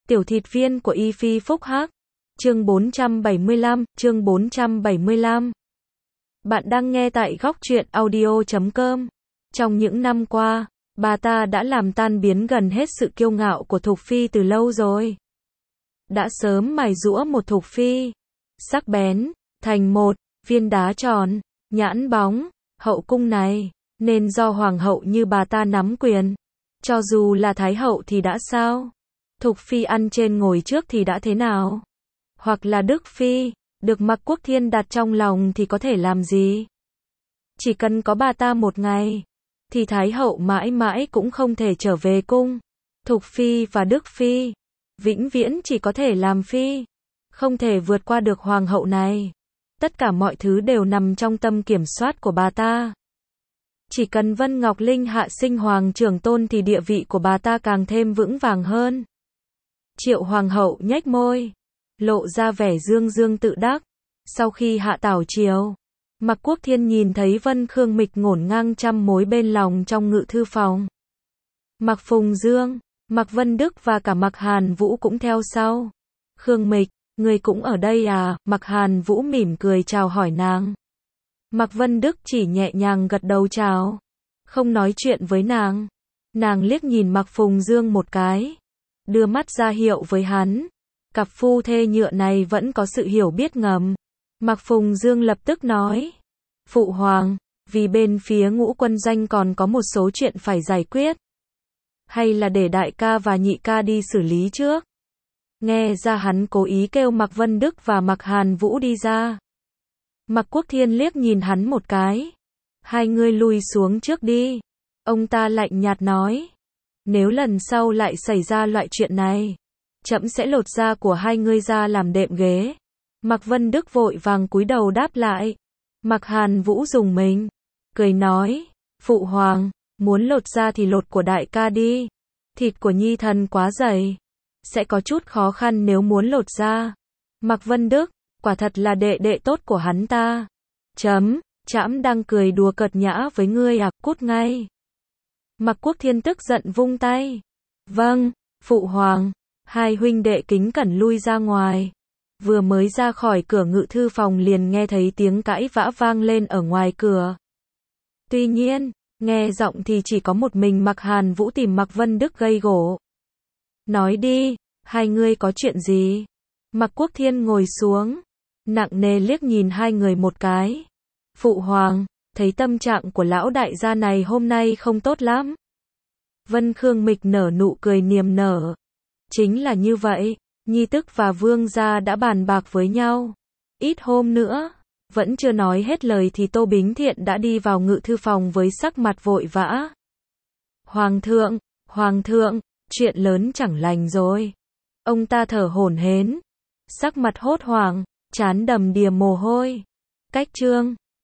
Tiểu thịt viên của Y Phi Phúc Hắc. Chương 475. Bạn đang nghe tại góc truyện audio.com. Trong những năm qua, bà ta đã làm tan biến gần hết sự kiêu ngạo của Thục Phi từ lâu rồi. Đã sớm mài giũa một Thục Phi sắc bén thành một viên đá tròn, nhãn bóng, hậu cung này, nên do hoàng hậu như bà ta nắm quyền. Cho dù là thái hậu thì đã sao? Thục Phi ăn trên ngồi trước thì đã thế nào? Hoặc là Đức Phi, được Mạc Quốc Thiên đặt trong lòng thì có thể làm gì? Chỉ cần có bà ta một ngày, thì thái hậu mãi mãi cũng không thể trở về cung. Thục Phi và Đức Phi, vĩnh viễn chỉ có thể làm phi, không thể vượt qua được hoàng hậu này. Tất cả mọi thứ đều nằm trong tầm kiểm soát của bà ta. Chỉ cần Vân Ngọc Linh hạ sinh hoàng trưởng tôn thì địa vị của bà ta càng thêm vững vàng hơn. Triệu hoàng hậu nhếch môi, lộ ra vẻ dương dương tự đắc. Sau khi hạ tảo triều, Mạc Quốc Thiên nhìn thấy Vân Khương Mịch ngổn ngang trăm mối bên lòng trong ngự thư phòng. Mạc Phùng Dương, Mạc Vân Đức và cả Mạc Hàn Vũ cũng theo sau. Khương Mịch, người cũng ở đây à? Mạc Hàn Vũ mỉm cười chào hỏi nàng. Mạc Vân Đức chỉ nhẹ nhàng gật đầu chào, không nói chuyện với nàng. Nàng liếc nhìn Mạc Phùng Dương một cái, đưa mắt ra hiệu với hắn. Cặp phu thê nhựa này vẫn có sự hiểu biết ngầm. Mạc Phùng Dương lập tức nói, Phụ Hoàng, vì bên phía Ngũ Quân Doanh còn có một số chuyện phải giải quyết. Hay là để đại ca và nhị ca đi xử lý trước? Nghe ra hắn cố ý kêu Mạc Vân Đức và Mạc Hàn Vũ đi ra. Mạc Quốc Thiên liếc nhìn hắn một cái. Hai ngươi lui xuống trước đi. Ông ta lạnh nhạt nói. Nếu lần sau lại xảy ra loại chuyện này, trẫm sẽ lột da của hai ngươi ra làm đệm ghế. Mạc Vân Đức vội vàng cúi đầu đáp lại. Mạc Hàn Vũ rùng mình, cười nói, Phụ Hoàng, muốn lột da thì lột của đại ca đi. Thịt của nhi thần quá dày, sẽ có chút khó khăn nếu muốn lột da. Mạc Vân Đức, quả thật là đệ đệ tốt của hắn ta. Trẫm đang cười đùa cợt nhã với ngươi à, cút ngay. Mạc Quốc Thiên tức giận vung tay. Vâng, Phụ Hoàng. Hai huynh đệ kính cẩn lui ra ngoài. Vừa mới ra khỏi cửa ngự thư phòng liền nghe thấy tiếng cãi vã vang lên ở ngoài cửa. Tuy nhiên, nghe giọng thì chỉ có một mình Mạc Hàn Vũ tìm Mạc Vân Đức gây gổ. Nói đi, hai ngươi có chuyện gì? Mạc Quốc Thiên ngồi xuống, nặng nề liếc nhìn hai người một cái. Phụ Hoàng, thấy tâm trạng của lão đại gia này hôm nay không tốt lắm. Vân Khương Mịch nở nụ cười niềm nở. Chính là như vậy, Nhi Tức và Vương gia đã bàn bạc với nhau. Ít hôm nữa, vẫn chưa nói hết lời thì Tô Bính Thiện đã đi vào ngự thư phòng với sắc mặt vội vã. Hoàng thượng, chuyện lớn chẳng lành rồi. Ông ta thở hổn hển, sắc mặt hốt hoảng, trán đầm đìa mồ hôi. Cách trương,